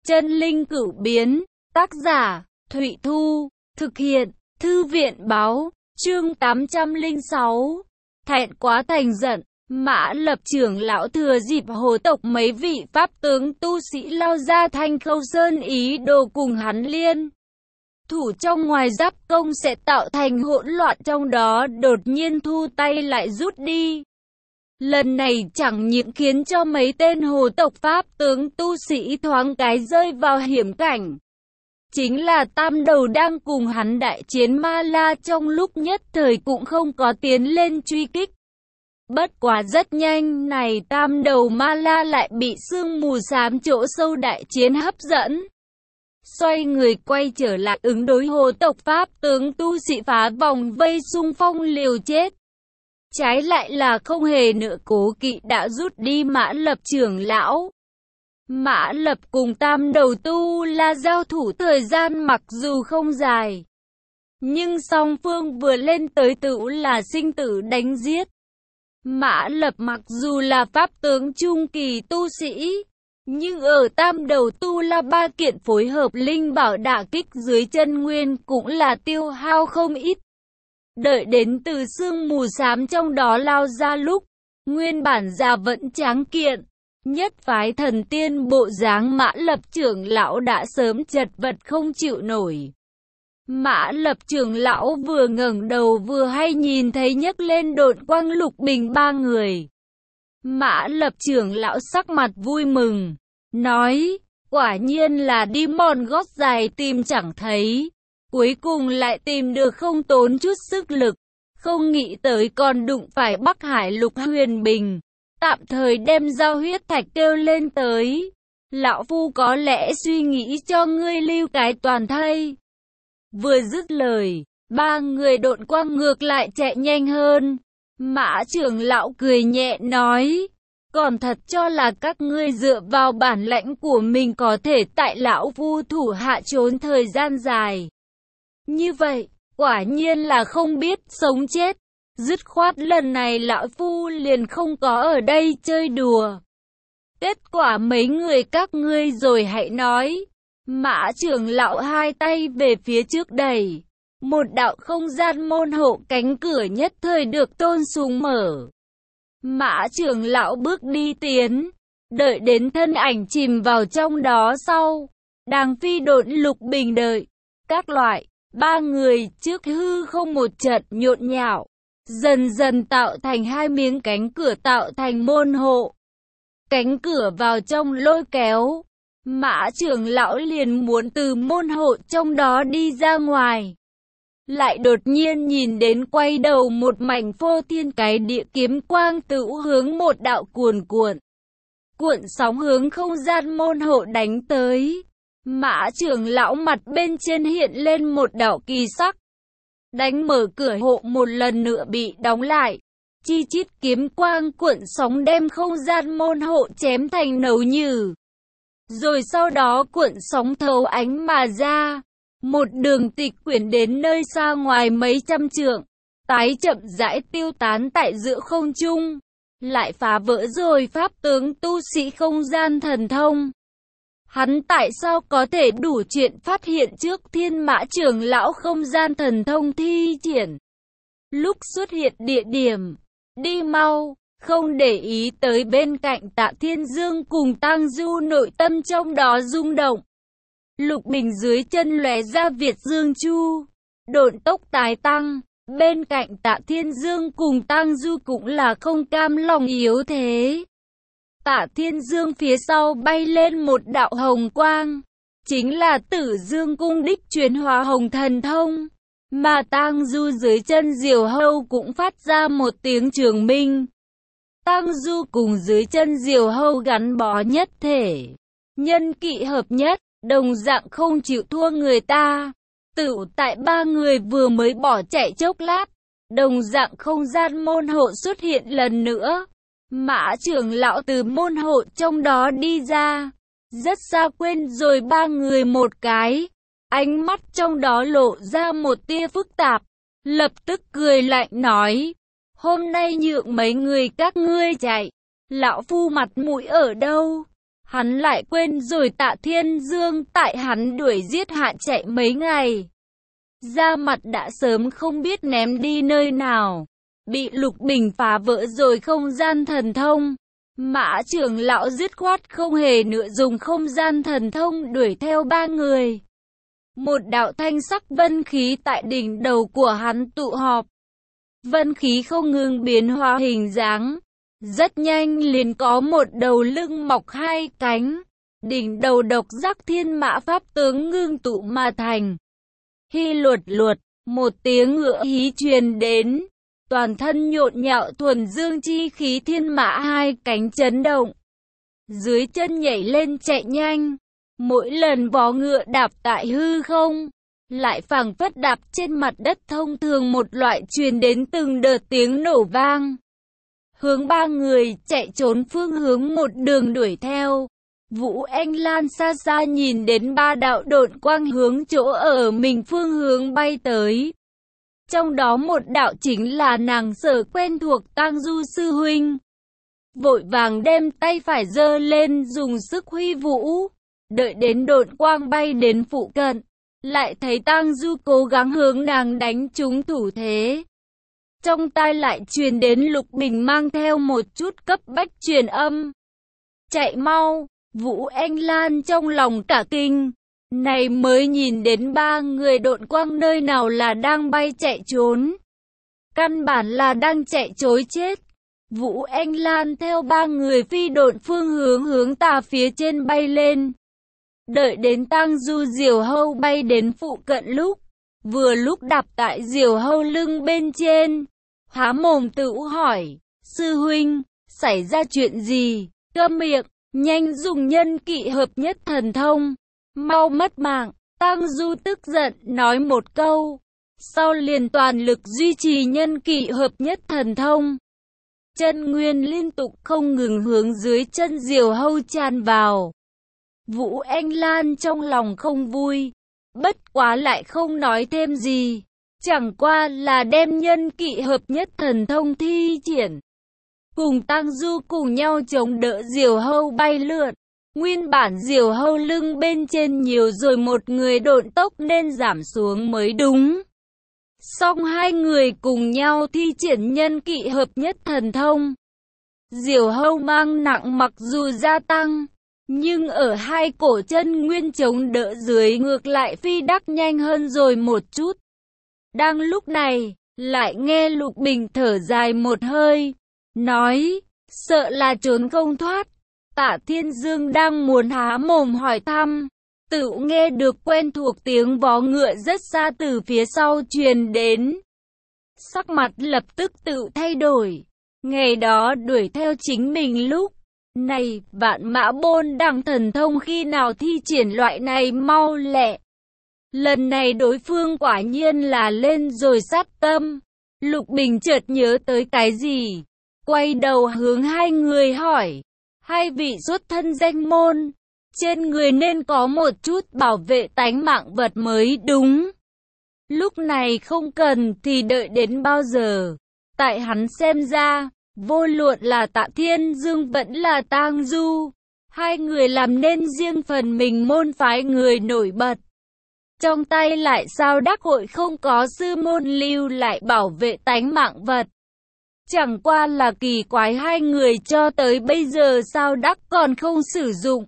Chân linh cửu biến, tác giả, Thụy Thu, thực hiện, Thư viện báo, chương 806. Thẹn quá thành giận, Mã Lập trưởng lão thừa dịp hồ tộc mấy vị pháp tướng tu sĩ lao ra Thanh Khâu Sơn ý đồ cùng hắn liên thủ trong ngoài giáp công sẽ tạo thành hỗn loạn trong đó, đột nhiên thu tay lại rút đi. Lần này chẳng những khiến cho mấy tên hồ tộc pháp tướng tu sĩ thoáng cái rơi vào hiểm cảnh. Chính là Tam Đầu đang cùng hắn đại chiến Ma La trong lúc nhất thời cũng không có tiến lên truy kích. Bất quá rất nhanh này Tam Đầu Ma La lại bị sương mù xám chỗ sâu đại chiến hấp dẫn. Xoay người quay trở lại ứng đối hồ tộc pháp tướng tu sĩ phá vòng vây xung phong liều chết. Trái lại là không hề nữa cố kỵ đã rút đi Mã Lập trưởng lão. Mã Lập cùng Tam Đầu tu La giao thủ thời gian mặc dù không dài, nhưng song phương vừa lên tới tựu là sinh tử đánh giết. Mã Lập mặc dù là pháp tướng trung kỳ tu sĩ, nhưng ở Tam Đầu tu La ba kiện phối hợp linh bảo đả kích dưới chân nguyên cũng là tiêu hao không ít. Đợi đến từ sương mù xám trong đó lao ra lúc, nguyên bản già vẫn tráng kiện, nhất phái thần tiên bộ dáng Mã Lập trưởng lão đã sớm chật vật không chịu nổi. Mã Lập trưởng lão vừa ngẩng đầu vừa hay nhìn thấy nhấc lên độn quang Lục Bình ba người. Mã Lập trưởng lão sắc mặt vui mừng, nói, quả nhiên là đi mòn gót dài tìm chẳng thấy. Cuối cùng lại tìm được không tốn chút sức lực, không nghĩ tới còn đụng phải Bắc Hải Lục Huyền Bình, tạm thời đem giao huyết thạch kêu lên tới. Lão phu có lẽ suy nghĩ cho ngươi lưu cái toàn thây. Vừa dứt lời, ba người độn quang ngược lại chạy nhanh hơn. Mã trưởng lão cười nhẹ nói, còn thật cho là các ngươi dựa vào bản lãnh của mình có thể tại lão phu thủ hạ trốn thời gian dài. Như vậy, quả nhiên là không biết sống chết. Dứt khoát lần này lão phu liền không có ở đây chơi đùa. Kết quả mấy người các ngươi rồi hãy nói. Mã trưởng lão hai tay về phía trước đẩy. Một đạo không gian môn hộ cánh cửa nhất thời được tôn sùng mở. Mã trưởng lão bước đi tiến. Đợi đến thân ảnh chìm vào trong đó sau. Đang phi độn Lục Bình đợi. Các loại. Ba người trước hư không một trận nhộn nhạo, dần dần tạo thành hai miếng cánh cửa tạo thành môn hộ. Cánh cửa vào trong lôi kéo, Mã trưởng lão liền muốn từ môn hộ trong đó đi ra ngoài. Lại đột nhiên nhìn đến quay đầu một mảnh phô thiên cái địa kiếm quang tự hướng một đạo cuồn cuộn sóng hướng không gian môn hộ đánh tới. Mã trưởng lão mặt bên trên hiện lên một đạo kỳ sắc. Đánh mở cửa hộ một lần nữa bị đóng lại. Chi chít kiếm quang cuộn sóng đem không gian môn hộ chém thành nấu nhừ. Rồi sau đó cuộn sóng thấu ánh mà ra. Một đường tịch quyển đến nơi xa ngoài mấy trăm trượng. Tái chậm rãi tiêu tán tại giữa không trung. Lại phá vỡ rồi pháp tướng tu sĩ không gian thần thông. Hắn tại sao có thể đủ chuyện phát hiện trước Thiên Mã trưởng lão không gian thần thông thi triển? Lúc xuất hiện địa điểm, đi mau, không để ý tới bên cạnh Tạ Thiên Dương cùng Tang Du nội tâm trong đó rung động. Lục Bình dưới chân lóe ra Việt Dương Chu, độn tốc tái tăng, bên cạnh Tạ Thiên Dương cùng Tang Du cũng là không cam lòng yếu thế. Tạ Thiên Dương phía sau bay lên một đạo hồng quang, chính là Tử Dương cung đích chuyển hóa hồng thần thông, mà Tang Du dưới chân Diều Hâu cũng phát ra một tiếng trường minh. Tang Du cùng dưới chân Diều Hâu gắn bó nhất thể, nhân kỵ hợp nhất, đồng dạng không chịu thua người ta. Tựu tại ba người vừa mới bỏ chạy chốc lát, đồng dạng không gian môn hộ xuất hiện lần nữa. Mã trưởng lão từ môn hộ trong đó đi ra, rất xa quên rồi ba người một cái, ánh mắt trong đó lộ ra một tia phức tạp, lập tức cười lạnh nói, hôm nay nhượng mấy người các ngươi chạy, lão phu mặt mũi ở đâu? Hắn lại quên rồi Tạ Thiên Dương tại hắn đuổi giết hạ chạy mấy ngày. Da mặt đã sớm không biết ném đi nơi nào. Bị Lục Bình phá vỡ rồi không gian thần thông. Mã trưởng lão dứt khoát không hề nữa dùng không gian thần thông đuổi theo ba người. Một đạo thanh sắc vân khí tại đỉnh đầu của hắn tụ họp. Vân khí không ngừng biến hóa hình dáng. Rất nhanh liền có một đầu lưng mọc hai cánh. Đỉnh đầu độc giác thiên mã pháp tướng ngưng tụ mà thành. Hi luật luật, một tiếng ngựa hí truyền đến. Toàn thân nhộn nhạo thuần dương chi khí thiên mã hai cánh chấn động. Dưới chân nhảy lên chạy nhanh. Mỗi lần vó ngựa đạp tại hư không, lại phảng phất đạp trên mặt đất thông thường một loại truyền đến từng đợt tiếng nổ vang. Hướng ba người chạy trốn phương hướng một đường đuổi theo. Vũ Anh Lan xa xa nhìn đến ba đạo độn quang hướng chỗ ở mình phương hướng bay tới. Trong đó một đạo chính là nàng sở quen thuộc Tang Du sư huynh. Vội vàng đem tay phải giơ lên dùng sức huy vũ. Đợi đến độn quang bay đến phụ cận, lại thấy Tang Du cố gắng hướng nàng đánh trúng thủ thế. Trong tai lại truyền đến Lục Bình mang theo một chút cấp bách truyền âm. Chạy mau, Vũ Anh Lan trong lòng cả kinh. Này mới nhìn đến ba người độn quang nơi nào là đang bay chạy trốn. Căn bản là đang chạy trối chết. Vũ Anh Lan theo ba người phi độn phương hướng tà phía trên bay lên. Đợi đến Tang Du diều hâu bay đến phụ cận vừa lúc đạp tại diều hâu lưng bên trên. Há mồm tự hỏi, sư huynh, xảy ra chuyện gì? Câm miệng, nhanh dùng nhân kỵ hợp nhất thần thông. Mau mất mạng, Tang Du tức giận nói một câu. Sau liền toàn lực duy trì nhân kỵ hợp nhất thần thông. Chân nguyên liên tục không ngừng hướng dưới chân diều hâu tràn vào. Vũ Anh Lan trong lòng không vui, bất quá lại không nói thêm gì. Chẳng qua là đem nhân kỵ hợp nhất thần thông thi triển. Cùng Tang Du cùng nhau chống đỡ diều hâu bay lượn. Nguyên bản diều hâu lưng bên trên nhiều rồi một người độn tốc nên giảm xuống mới đúng. Song hai người cùng nhau thi triển nhân kỵ hợp nhất thần thông. Diều hâu mang nặng mặc dù gia tăng, nhưng ở hai cổ chân nguyên chống đỡ dưới ngược lại phi đắc nhanh hơn rồi một chút. Đang lúc này, lại nghe Lục Bình thở dài một hơi, nói, sợ là trốn không thoát. Tạ Thiên Dương đang muốn há mồm hỏi thăm, tự nghe được quen thuộc tiếng vó ngựa rất xa từ phía sau truyền đến. Sắc mặt lập tức tự thay đổi. Ngày đó đuổi theo chính mình lúc này, Vạn Mã Bôn Đằng thần thông khi nào thi triển loại này mau lẹ. Lần này đối phương quả nhiên là lên rồi sát tâm. Lục Bình chợt nhớ tới cái gì, quay đầu hướng hai người hỏi, hai vị xuất thân danh môn, trên người nên có một chút bảo vệ tánh mạng vật mới đúng. Lúc này không cần thì đợi đến bao giờ? Tại hắn xem ra, vô luận là Tạ Thiên Dương vẫn là Tang Du, hai người làm nên riêng phần mình môn phái người nổi bật. Trong tay lại sao đắc hội không có sư môn lưu lại bảo vệ tánh mạng vật. Chẳng qua là kỳ quái hai người cho tới bây giờ sao đắc còn không sử dụng.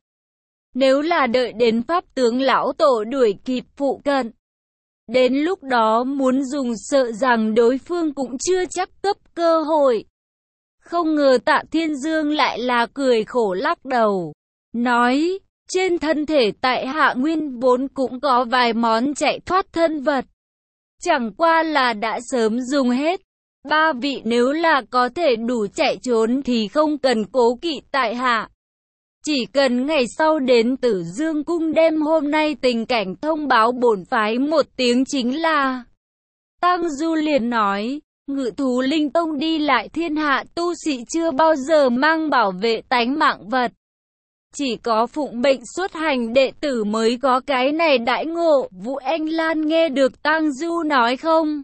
Nếu là đợi đến pháp tướng lão tổ đuổi kịp phụ cận, đến lúc đó muốn dùng sợ rằng đối phương cũng chưa chắc cấp cơ hội. Không ngờ Tạ Thiên Dương lại là cười khổ lắc đầu, nói, trên thân thể tại hạ nguyên vốn cũng có vài món chạy thoát thân vật. Chẳng qua là đã sớm dùng hết. Ba vị nếu là có thể đủ chạy trốn thì không cần cố kỵ tại hạ. Chỉ cần ngày sau đến Tử Dương Cung đêm hôm nay tình cảnh thông báo bổn phái một tiếng chính là. Tang Du liền nói, Ngự Thú Linh Tông đi lại thiên hạ tu sĩ chưa bao giờ mang bảo vệ tánh mạng vật. Chỉ có phụng mệnh xuất hành đệ tử mới có cái này đãi ngộ. Vũ Anh Lan nghe được Tang Du nói không?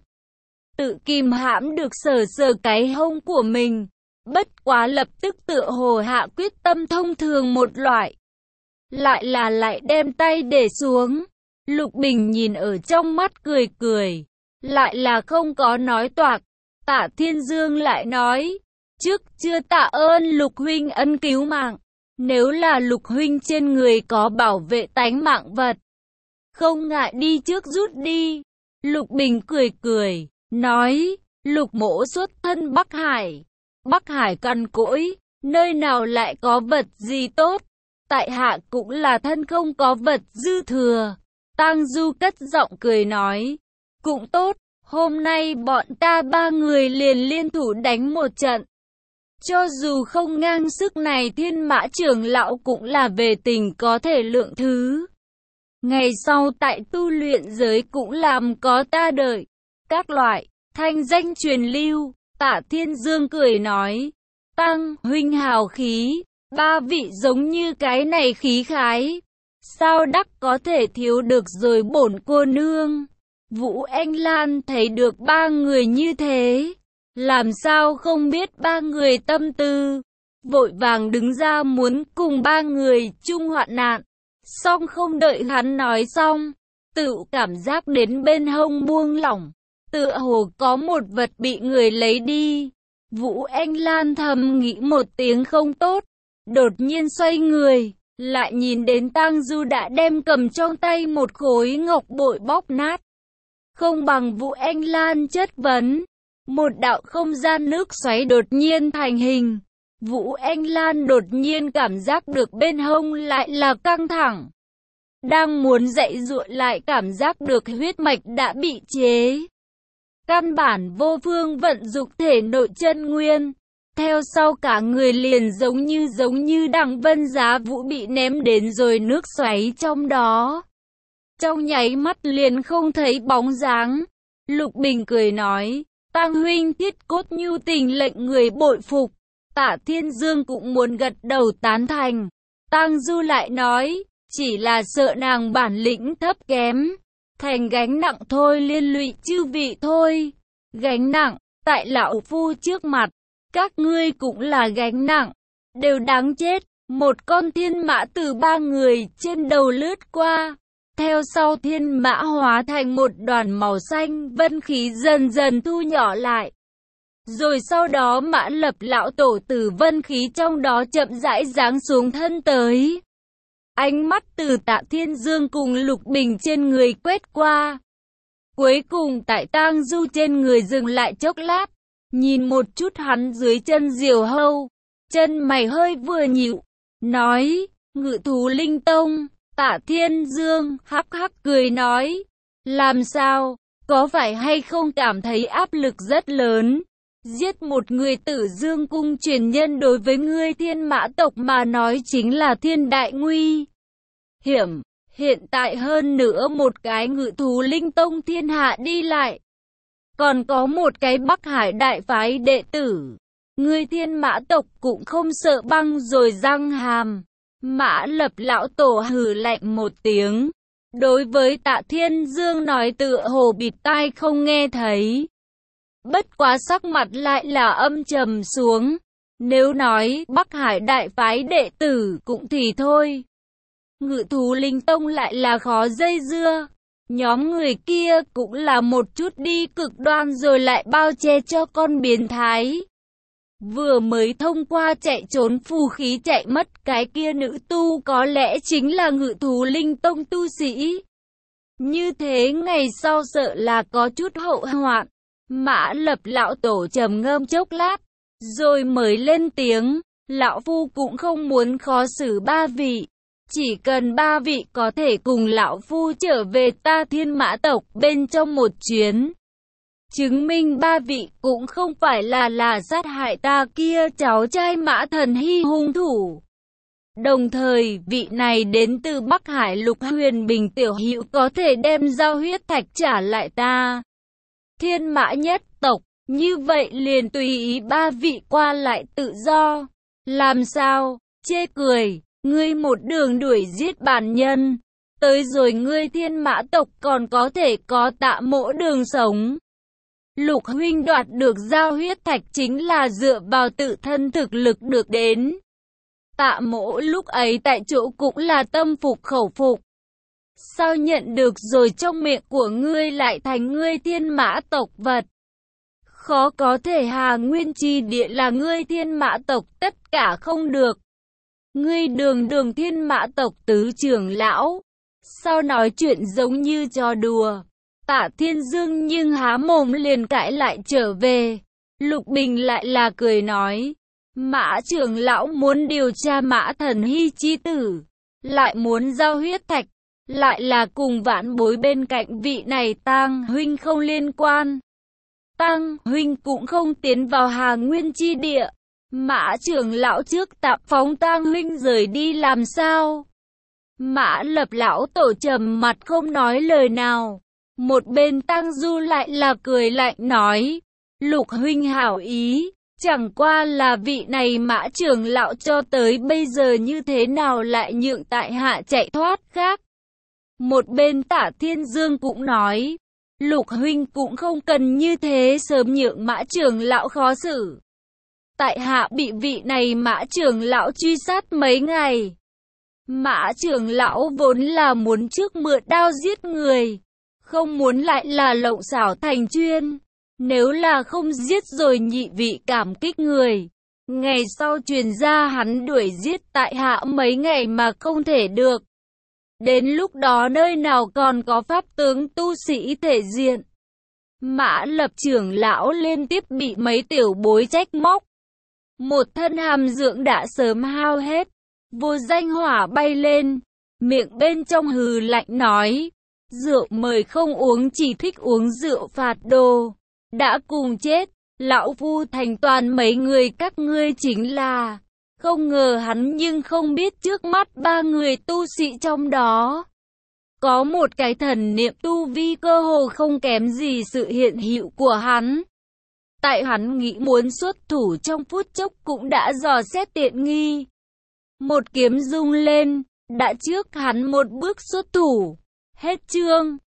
Tự kìm hãm được sờ sờ cái hông của mình. Bất quá lập tức tựa hồ hạ quyết tâm thông thường một loại. lại đem tay để xuống. Lục Bình nhìn ở trong mắt cười cười, lại là không có nói toạc. Tạ Thiên Dương lại nói, trước chưa tạ ơn Lục huynh ân cứu mạng, nếu là Lục huynh trên người có bảo vệ tánh mạng vật, không ngại đi trước rút đi. Lục Bình cười cười, nói, Lục mỗ xuất thân Bắc Hải cằn cỗi, nơi nào lại có vật gì tốt, tại hạ cũng là thân không có vật dư thừa. Tang Du cất giọng cười nói, cũng tốt, hôm nay bọn ta ba người liền liên thủ đánh một trận. Cho dù không ngang sức này Thiên Mã trưởng lão cũng là về tình có thể lượng thứ. Ngày sau tại tu luyện giới cũng làm có ta đợi. Các loại, thanh danh truyền lưu. Tạ Thiên Dương cười nói, Tăng huynh hào khí, ba vị giống như cái này khí khái. Sao đắc có thể thiếu được rồi bổn cô nương. Vũ Anh Lan thấy được ba người như thế, làm sao không biết ba người tâm tư, vội vàng đứng ra muốn cùng ba người chung hoạn nạn. Song không đợi hắn nói xong, tự cảm giác đến bên hông buông lỏng, tựa hồ có một vật bị người lấy đi. Vũ Anh Lan thầm nghĩ một tiếng không tốt, đột nhiên xoay người, lại nhìn đến Tang Du đã đem cầm trong tay một khối ngọc bội bóp nát. Không bằng Vũ Anh Lan chất vấn, một đạo không gian nước xoáy đột nhiên thành hình. Vũ Anh Lan đột nhiên cảm giác được bên hông lại là căng thẳng. Đang muốn dậy dụa lại cảm giác được huyết mạch đã bị chế. Căn bản vô phương vận dụng thể nội chân nguyên. Theo sau cả người liền giống như Đằng Vân Giá Vũ bị ném đến rồi nước xoáy trong đó. Trong nháy mắt liền không thấy bóng dáng. Lục Bình cười nói, Tăng huynh thiết cốt nhu tình lệnh người bội phục. Tạ Thiên Dương cũng muốn gật đầu tán thành. Tang Du lại nói, chỉ là sợ nàng bản lĩnh thấp kém, thành gánh nặng thôi, liên lụy chư vị thôi. Gánh nặng, tại lão phu trước mặt, các ngươi cũng là gánh nặng, đều đáng chết. Một con thiên mã từ ba người trên đầu lướt qua, theo sau thiên mã hóa thành một đoàn màu xanh, vân khí dần dần thu nhỏ lại. Rồi sau đó Mã Lập lão tổ từ vân khí trong đó chậm rãi giáng xuống thân tới. Ánh mắt từ Tạ Thiên Dương cùng Lục Bình trên người quét qua. Cuối cùng tại Tang Du trên người dừng lại chốc lát, nhìn một chút hắn dưới chân Diều Hâu, chân mày hơi vừa nhíu, nói, Ngự Thú Linh Tông. Tạ Thiên Dương hắc hắc cười nói, làm sao, có phải hay không cảm thấy áp lực rất lớn? Giết một người Tử Dương cung truyền nhân đối với ngươi Thiên Mã tộc mà nói chính là thiên đại nguy hiểm. Hiện tại hơn nữa một cái Ngự Thú Linh Tông thiên hạ đi lại, còn có một cái Bắc Hải đại phái đệ tử. Ngươi Thiên Mã tộc cũng không sợ băng rồi răng hàm. Mã Lập lão tổ hừ lạnh một tiếng, đối với Tạ Thiên Dương nói tựa hồ bịt tai không nghe thấy. Bất quá sắc mặt lại là âm trầm xuống. Nếu nói Bắc Hải đại phái đệ tử cũng thì thôi, Ngự Thú Linh Tông lại là khó dây dưa. Nhóm người kia cũng là một chút đi cực đoan rồi lại bao che cho con biến thái. Vừa mới thông qua chạy trốn phù khí chạy mất cái kia nữ tu có lẽ chính là Ngự Thú Linh Tông tu sĩ. Như thế ngày sau sợ là có chút hậu hoạn. Mã Lập lão tổ trầm ngâm chốc lát, rồi mới lên tiếng, lão phu cũng không muốn khó xử ba vị. Chỉ cần ba vị có thể cùng lão phu trở về ta Thiên Mã tộc bên trong một chuyến, chứng minh ba vị cũng không phải là sát hại ta kia cháu trai Mã Thần Hy hung thủ. Đồng thời vị này đến từ Bắc Hải Lục Huyền Bình tiểu hữu có thể đem giao huyết thạch trả lại ta Thiên Mã nhất tộc, như vậy liền tùy ý ba vị qua lại tự do. Làm sao? Chê cười, ngươi một đường đuổi giết bản nhân, tới rồi ngươi Thiên Mã tộc còn có thể có Tạ mỗ đường sống. Lục huynh đoạt được giao huyết thạch chính là dựa vào tự thân thực lực được đến. Tạ Mỗ lúc ấy tại chỗ cũng là tâm phục khẩu phục. Sao nhận được rồi trong miệng của ngươi lại thành ngươi thiên mã tộc vật? Khó có thể Hà Nguyên Chi Địa là ngươi thiên mã tộc tất cả không được. Ngươi đường thiên mã tộc tứ trưởng lão. Sao nói chuyện giống như trò đùa? Tạ Thiên Dương nhưng há mồm liền cãi lại trở về. Lục Bình lại là cười nói. Mã trưởng lão muốn điều tra Mã Thần Hy chi tử. Lại muốn giao huyết thạch. Lại là cùng vãn bối bên cạnh vị này Tang huynh không liên quan. Tang huynh cũng không tiến vào Hà Nguyên chi địa. Mã trưởng lão trước tạm phóng Tang huynh rời đi làm sao? Mã Lập lão tổ trầm mặt không nói lời nào. Một bên Tang Du lại là cười lạnh nói. Lục huynh hảo ý. Chẳng qua là vị này Mã trưởng lão cho tới bây giờ như thế nào lại nhượng tại hạ chạy thoát khác. Một bên Tả Thiên Dương cũng nói. Lục huynh cũng không cần như thế sớm nhượng Mã trưởng lão khó xử. Tại hạ bị vị này Mã trưởng lão truy sát mấy ngày. Mã trưởng lão vốn là muốn trước mượn đao giết người. Không muốn lại là lộng xảo thành chuyên. Nếu là không giết rồi nhị vị cảm kích người. Ngày sau truyền ra hắn đuổi giết tại hạ mấy ngày mà không thể được. Đến lúc đó nơi nào còn có pháp tướng tu sĩ thể diện. Mã Lập trưởng lão liên tiếp bị mấy tiểu bối trách móc. Một thân hàm dưỡng đã sớm hao hết. Vô danh hỏa bay lên. Miệng bên trong hừ lạnh nói. Rượu mời không uống chỉ thích uống rượu phạt đồ. Đã cùng chết. Lão phu thành toàn mấy người các ngươi chính là. Không ngờ hắn nhưng không biết trước mắt ba người tu sĩ trong đó. Có một cái thần niệm tu vi cơ hồ không kém gì sự hiện hữu của hắn. Tại hắn nghĩ muốn xuất thủ trong phút chốc cũng đã dò xét tiện nghi. Một kiếm rung lên, đã trước hắn một bước xuất thủ. Hết chương.